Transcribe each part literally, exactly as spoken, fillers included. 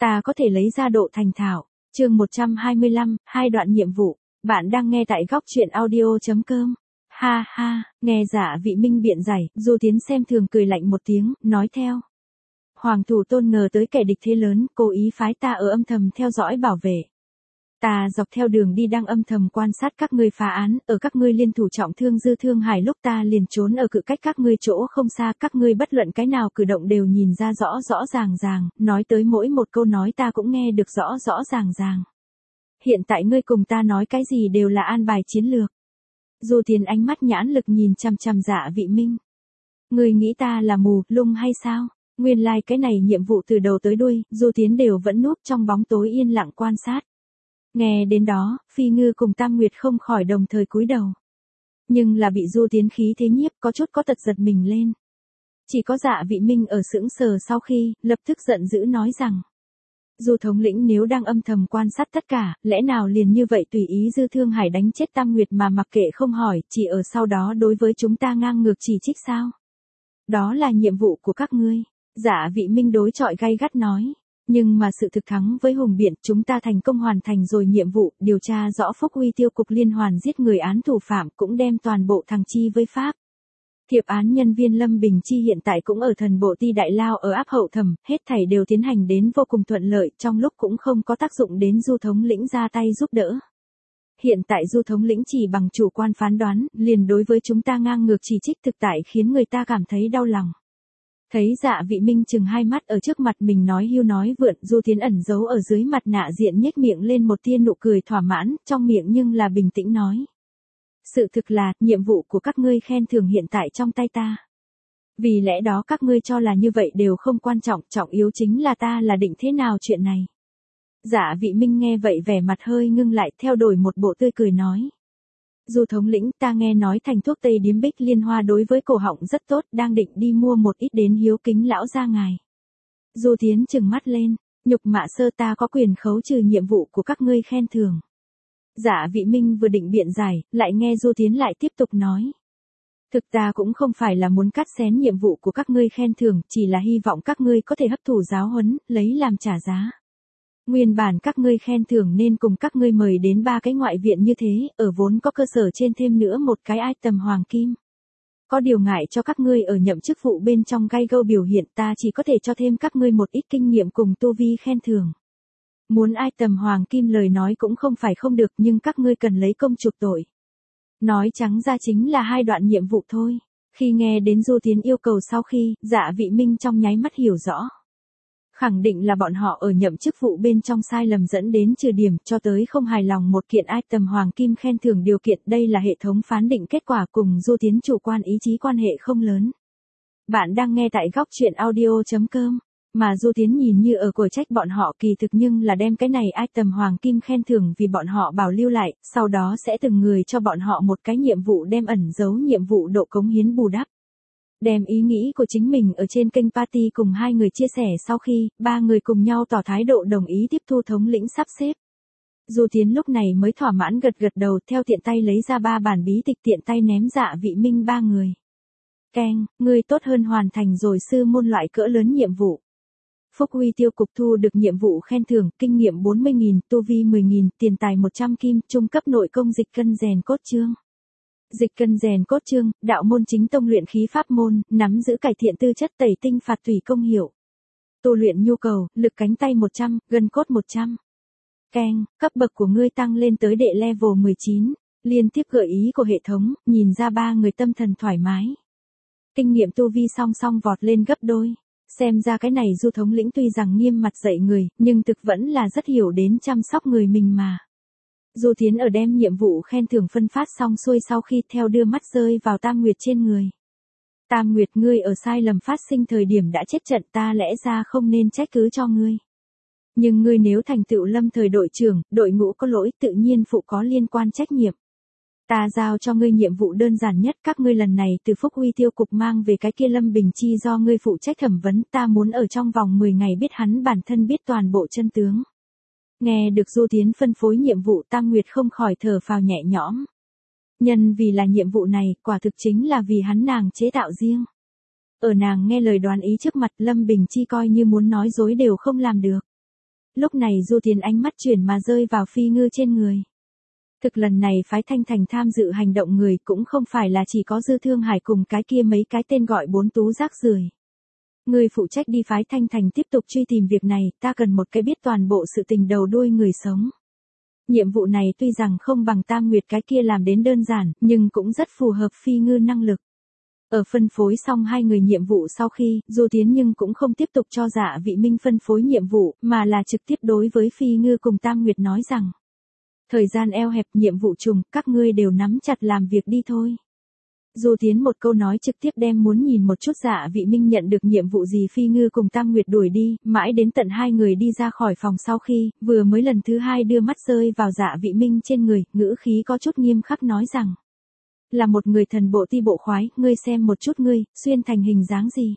ta có thể lấy ra độ thành thạo. Chương một trăm hai mươi lăm, hai đoạn nhiệm vụ. Bạn đang nghe tại góc truyện audio chấm com. Ha ha, nghe Dạ Vị Minh biện giải, Du Tiến xem thường cười lạnh một tiếng, nói theo. Hoàng Thủ Tôn ngờ tới kẻ địch thế lớn, cố ý phái ta ở âm thầm theo dõi bảo vệ. Ta dọc theo đường đi đang âm thầm quan sát các ngươi phá án, ở các ngươi liên thủ trọng thương Dư Thương Hải lúc ta liền trốn ở cự cách các ngươi chỗ không xa, các ngươi bất luận cái nào cử động đều nhìn ra rõ rõ ràng ràng, nói tới mỗi một câu nói ta cũng nghe được rõ rõ ràng ràng. Hiện tại ngươi cùng ta nói cái gì đều là an bài chiến lược. Du Tiến ánh mắt nhãn lực nhìn chằm chằm Dạ Vị Minh. Ngươi nghĩ ta là mù, lung hay sao? Nguyên lai like cái này nhiệm vụ từ đầu tới đuôi, Du Tiến đều vẫn núp trong bóng tối yên lặng quan sát. Nghe đến đó, Phi Ngư cùng Tam Nguyệt không khỏi đồng thời cúi đầu. Nhưng là bị Du Tiến khí thế nhiếp có chút có tật giật mình lên. Chỉ có Dạ Vị Minh ở sững sờ sau khi, lập tức giận dữ nói rằng. Du thống lĩnh nếu đang âm thầm quan sát tất cả, lẽ nào liền như vậy tùy ý Dư Thương Hải đánh chết Tam Nguyệt mà mặc kệ không hỏi, chỉ ở sau đó đối với chúng ta ngang ngược chỉ trích sao? Đó là nhiệm vụ của các ngươi. Dạ Vị Minh đối chọi gay gắt nói. Nhưng mà sự thực thắng với hùng biện, chúng ta thành công hoàn thành rồi nhiệm vụ, điều tra rõ Phúc Uy tiêu cục liên hoàn giết người án thủ phạm, cũng đem toàn bộ thằng chi với Pháp. Thiệp án nhân viên Lâm Bình Chi hiện tại cũng ở thần bộ ti đại lao ở áp hậu thẩm, hết thảy đều tiến hành đến vô cùng thuận lợi, trong lúc cũng không có tác dụng đến Du thống lĩnh ra tay giúp đỡ. Hiện tại Du thống lĩnh chỉ bằng chủ quan phán đoán, liền đối với chúng ta ngang ngược chỉ trích thực tại khiến người ta cảm thấy đau lòng. Thấy Dạ Vị Minh chừng hai mắt ở trước mặt mình nói hiu nói vượn, Du Tiến ẩn giấu ở dưới mặt nạ diện nhếch miệng lên một tia nụ cười thỏa mãn, trong miệng nhưng là bình tĩnh nói. Sự thực là, nhiệm vụ của các ngươi khen thưởng hiện tại trong tay ta. Vì lẽ đó các ngươi cho là như vậy đều không quan trọng, trọng yếu chính là ta là định thế nào chuyện này. Dạ Vị Minh nghe vậy vẻ mặt hơi ngưng lại, theo đổi một bộ tươi cười nói. Du thống lĩnh, ta nghe nói thành thuốc Tây Điếm Bích Liên Hoa đối với cổ họng rất tốt, đang định đi mua một ít đến hiếu kính lão gia ngài. Du Tiến trừng mắt lên, nhục mạ sơ ta có quyền khấu trừ nhiệm vụ của các ngươi khen thưởng. Dạ Vị Minh vừa định biện giải, lại nghe Du Tiến lại tiếp tục nói. Thực ta cũng không phải là muốn cắt xén nhiệm vụ của các ngươi khen thưởng, chỉ là hy vọng các ngươi có thể hấp thụ giáo huấn, lấy làm trả giá. Nguyên bản các ngươi khen thưởng nên cùng các ngươi mời đến ba cái ngoại viện như thế, ở vốn có cơ sở trên thêm nữa một cái item hoàng kim. Có điều ngại cho các ngươi ở nhậm chức vụ bên trong gai gâu biểu hiện, ta chỉ có thể cho thêm các ngươi một ít kinh nghiệm cùng tu vi khen thưởng. Muốn item hoàng kim lời nói cũng không phải không được, nhưng các ngươi cần lấy công chuộc tội. Nói trắng ra chính là hai đoạn nhiệm vụ thôi. Khi nghe đến Du Tiến yêu cầu sau khi, Dạ Vị Minh trong nháy mắt hiểu rõ. Khẳng định là bọn họ ở nhậm chức vụ bên trong sai lầm dẫn đến trừ điểm, cho tới không hài lòng một kiện item hoàng kim khen thưởng điều kiện, đây là hệ thống phán định kết quả cùng Du Tiến chủ quan ý chí quan hệ không lớn. Bạn đang nghe tại góc truyện audio chấm com, mà Du Tiến nhìn như ở của trách bọn họ, kỳ thực nhưng là đem cái này item hoàng kim khen thưởng vì bọn họ bảo lưu lại, sau đó sẽ từng người cho bọn họ một cái nhiệm vụ đem ẩn giấu nhiệm vụ độ cống hiến bù đắp. Đem ý nghĩ của chính mình ở trên kênh party cùng hai người chia sẻ sau khi, ba người cùng nhau tỏ thái độ đồng ý tiếp thu thống lĩnh sắp xếp. Du Tiến lúc này mới thỏa mãn gật gật đầu, theo tiện tay lấy ra ba bản bí tịch tiện tay ném Dạ Vị Minh ba người. Keng, ngươi tốt hơn hoàn thành rồi sư môn loại cỡ lớn nhiệm vụ. Phúc Uy tiêu cục thu được nhiệm vụ khen thưởng, kinh nghiệm bốn mươi nghìn, tu vi mười nghìn, tiền tài một trăm kim, trung cấp nội công dịch cân rèn cốt chương. Dịch cân rèn cốt chương, đạo môn chính tông luyện khí pháp môn, nắm giữ cải thiện tư chất tẩy tinh phạt tùy công hiệu. Tu luyện nhu cầu, lực cánh tay một trăm, gân cốt một trăm. Keng, cấp bậc của ngươi tăng lên tới đệ level mười chín, liên tiếp gợi ý của hệ thống, nhìn ra ba người tâm thần thoải mái. Kinh nghiệm tu vi song song vọt lên gấp đôi. Xem ra cái này Du thống lĩnh tuy rằng nghiêm mặt dạy người, nhưng thực vẫn là rất hiểu đến chăm sóc người mình mà. Du Tiến ở đem nhiệm vụ khen thưởng phân phát xong xuôi sau khi theo đưa mắt rơi vào Tam Nguyệt trên người. Tam Nguyệt, ngươi ở sai lầm phát sinh thời điểm đã chết trận, ta lẽ ra không nên trách cứ cho ngươi. Nhưng ngươi nếu thành tựu lâm thời đội trưởng, đội ngũ có lỗi tự nhiên phụ có liên quan trách nhiệm. Ta giao cho ngươi nhiệm vụ đơn giản nhất, các ngươi lần này từ Phúc Uy tiêu cục mang về cái kia Lâm Bình Chi do ngươi phụ trách thẩm vấn, ta muốn ở trong vòng mười ngày biết hắn bản thân biết toàn bộ chân tướng. Nghe được Du Tiến phân phối nhiệm vụ, Tam Nguyệt không khỏi thở phào nhẹ nhõm. Nhân vì là nhiệm vụ này, quả thực chính là vì hắn nàng chế tạo riêng. Ở nàng nghe lời đoán ý trước mặt, Lâm Bình Chi coi như muốn nói dối đều không làm được. Lúc này Du Tiến ánh mắt chuyển mà rơi vào Phi Ngư trên người. Thực lần này phái Thanh Thành tham dự hành động người cũng không phải là chỉ có Dư Thương Hải cùng cái kia mấy cái tên gọi bốn tú rác rưởi. Người phụ trách đi phái Thanh Thành tiếp tục truy tìm việc này, ta cần một cái biết toàn bộ sự tình đầu đuôi người sống. Nhiệm vụ này tuy rằng không bằng Tam Nguyệt cái kia làm đến đơn giản, nhưng cũng rất phù hợp Phi Ngư năng lực. Ở phân phối xong hai người nhiệm vụ sau khi, Du Tiến nhưng cũng không tiếp tục cho Dạ Vị Minh phân phối nhiệm vụ, mà là trực tiếp đối với Phi Ngư cùng Tam Nguyệt nói rằng. Thời gian eo hẹp nhiệm vụ trùng, các ngươi đều nắm chặt làm việc đi thôi. Du Tiến một câu nói trực tiếp đem muốn nhìn một chút Dạ Vị Minh nhận được nhiệm vụ gì Phi Ngư cùng Tam Nguyệt đuổi đi, mãi đến tận hai người đi ra khỏi phòng sau khi, vừa mới lần thứ hai đưa mắt rơi vào Dạ Vị Minh trên người, ngữ khí có chút nghiêm khắc nói rằng. Là một người thần bộ ti bộ khoái, ngươi xem một chút ngươi, xuyên thành hình dáng gì.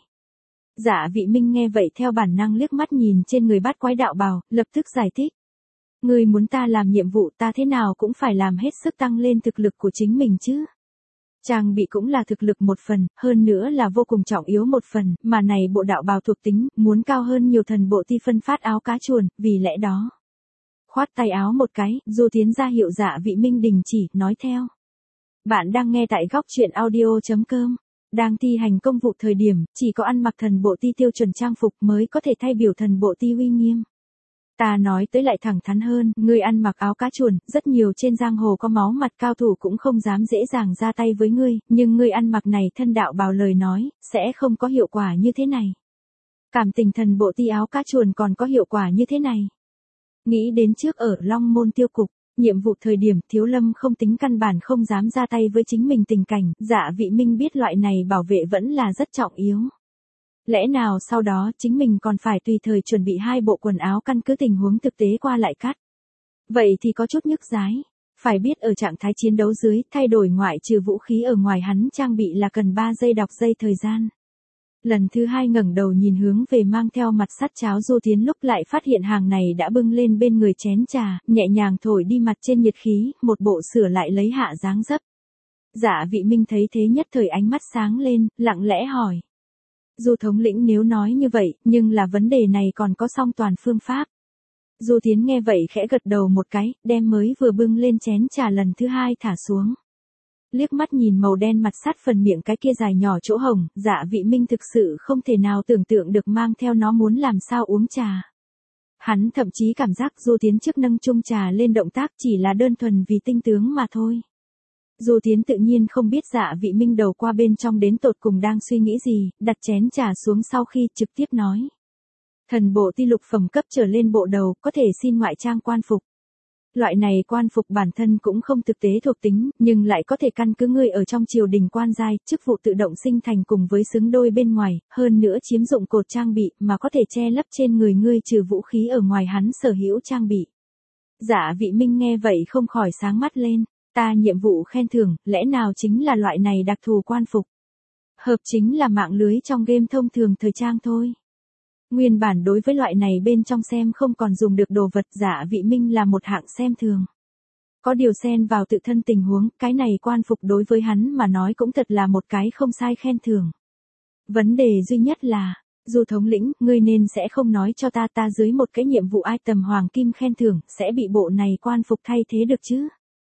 Dạ Vị Minh nghe vậy theo bản năng liếc mắt nhìn trên người bát quái đạo bào, lập tức giải thích. Ngươi muốn ta làm nhiệm vụ ta thế nào cũng phải làm hết sức tăng lên thực lực của chính mình chứ. Trang bị cũng là thực lực một phần, hơn nữa là vô cùng trọng yếu một phần, mà này bộ đạo bào thuộc tính, muốn cao hơn nhiều thần bộ ti phân phát áo cá chuồn, vì lẽ đó. Khoát tay áo một cái, Du Tiến ra hiệu Dạ Vị Minh đình chỉ, nói theo. Bạn đang nghe tại góc truyện audio.com. Đang thi hành công vụ thời điểm, chỉ có ăn mặc thần bộ ti tiêu chuẩn trang phục mới có thể thay biểu thần bộ ti uy nghiêm. Ta nói tới lại thẳng thắn hơn, ngươi ăn mặc áo cá chuồn, rất nhiều trên giang hồ có máu mặt cao thủ cũng không dám dễ dàng ra tay với ngươi, nhưng ngươi ăn mặc này thân đạo bào lời nói, sẽ không có hiệu quả như thế này. Cảm tình thần bộ ti áo cá chuồn còn có hiệu quả như thế này. Nghĩ đến trước ở Long Môn tiêu cục, nhiệm vụ thời điểm Thiếu Lâm không tính căn bản không dám ra tay với chính mình tình cảnh, Dạ Vị Minh biết loại này bảo vệ vẫn là rất trọng yếu. Lẽ nào sau đó chính mình còn phải tùy thời chuẩn bị hai bộ quần áo căn cứ tình huống thực tế qua lại cắt. Vậy thì có chút nhức dái. Phải biết ở trạng thái chiến đấu dưới, thay đổi ngoại trừ vũ khí ở ngoài hắn trang bị là cần ba giây đọc dây thời gian. Lần thứ hai ngẩng đầu nhìn hướng về mang theo mặt sắt cháo Du Tiến lúc lại phát hiện hàng này đã bưng lên bên người chén trà, nhẹ nhàng thổi đi mặt trên nhiệt khí, một bộ sửa lại lấy hạ dáng dấp. Dạ Vị Minh thấy thế nhất thời ánh mắt sáng lên, lặng lẽ hỏi. Du thống lĩnh nếu nói như vậy, nhưng là vấn đề này còn có song toàn phương pháp. Du Tiến nghe vậy khẽ gật đầu một cái, đem mới vừa bưng lên chén trà lần thứ hai thả xuống. Liếc mắt nhìn màu đen mặt sắt phần miệng cái kia dài nhỏ chỗ hồng, Dạ Vị Minh thực sự không thể nào tưởng tượng được mang theo nó muốn làm sao uống trà. Hắn thậm chí cảm giác Du Tiến trước nâng chung trà lên động tác chỉ là đơn thuần vì tinh tướng mà thôi. Du Tiến tự nhiên không biết Dạ Vị Minh đầu qua bên trong đến tột cùng đang suy nghĩ gì, đặt chén trà xuống sau khi trực tiếp nói. Thần bộ ti lục phẩm cấp trở lên bộ đầu, có thể xin ngoại trang quan phục. Loại này quan phục bản thân cũng không thực tế thuộc tính, nhưng lại có thể căn cứ ngươi ở trong triều đình quan giai, chức vụ tự động sinh thành cùng với xứng đôi bên ngoài, hơn nữa chiếm dụng cột trang bị mà có thể che lấp trên người ngươi trừ vũ khí ở ngoài hắn sở hữu trang bị. Dạ Vị Minh nghe vậy không khỏi sáng mắt lên. Ta nhiệm vụ khen thưởng, lẽ nào chính là loại này đặc thù quan phục. Hợp chính là mạng lưới trong game thông thường thời trang thôi. Nguyên bản đối với loại này bên trong xem không còn dùng được đồ vật Dạ Vị Minh là một hạng xem thường. Có điều xen vào tự thân tình huống, cái này quan phục đối với hắn mà nói cũng thật là một cái không sai khen thưởng. Vấn đề duy nhất là, Du thống lĩnh, ngươi nên sẽ không nói cho ta ta dưới một cái nhiệm vụ item hoàng kim khen thưởng, sẽ bị bộ này quan phục thay thế được chứ.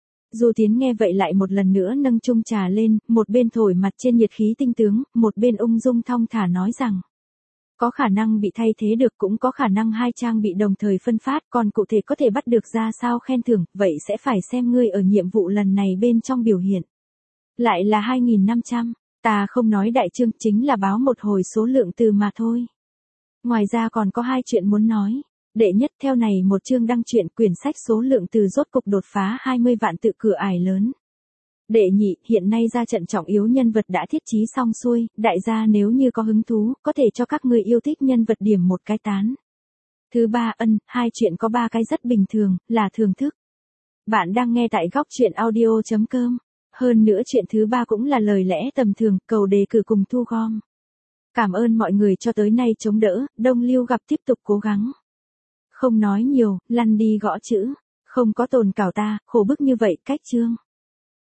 Du Tiến nghe vậy lại một lần nữa nâng chung trà lên, một bên thổi mặt trên nhiệt khí tinh tướng, một bên ung dung thong thả nói rằng. Có khả năng bị thay thế được cũng có khả năng hai trang bị đồng thời phân phát, còn cụ thể có thể bắt được ra sao khen thưởng, vậy sẽ phải xem ngươi ở nhiệm vụ lần này bên trong biểu hiện. Lại là hai nghìn năm trăm, ta không nói đại chương chính là báo một hồi số lượng từ mà thôi. Ngoài ra còn có hai chuyện muốn nói. Đệ nhất theo này một chương đăng truyện quyển sách số lượng từ rốt cục đột phá hai mươi vạn tự cửa ải lớn. Đệ nhị, hiện nay ra trận trọng yếu nhân vật đã thiết trí xong xuôi, đại gia nếu như có hứng thú, có thể cho các người yêu thích nhân vật điểm một cái tán. Thứ ba, ân, hai chuyện có ba cái rất bình thường, là thưởng thức. Bạn đang nghe tại góc truyện audio.com. Hơn nữa chuyện thứ ba cũng là lời lẽ tầm thường, cầu đề cử cùng thu gom. Cảm ơn mọi người cho tới nay chống đỡ, Đông Lưu gặp tiếp tục cố gắng. Không nói nhiều, lăn đi gõ chữ. Không có tồn cảo ta, khổ bức như vậy, cách chương.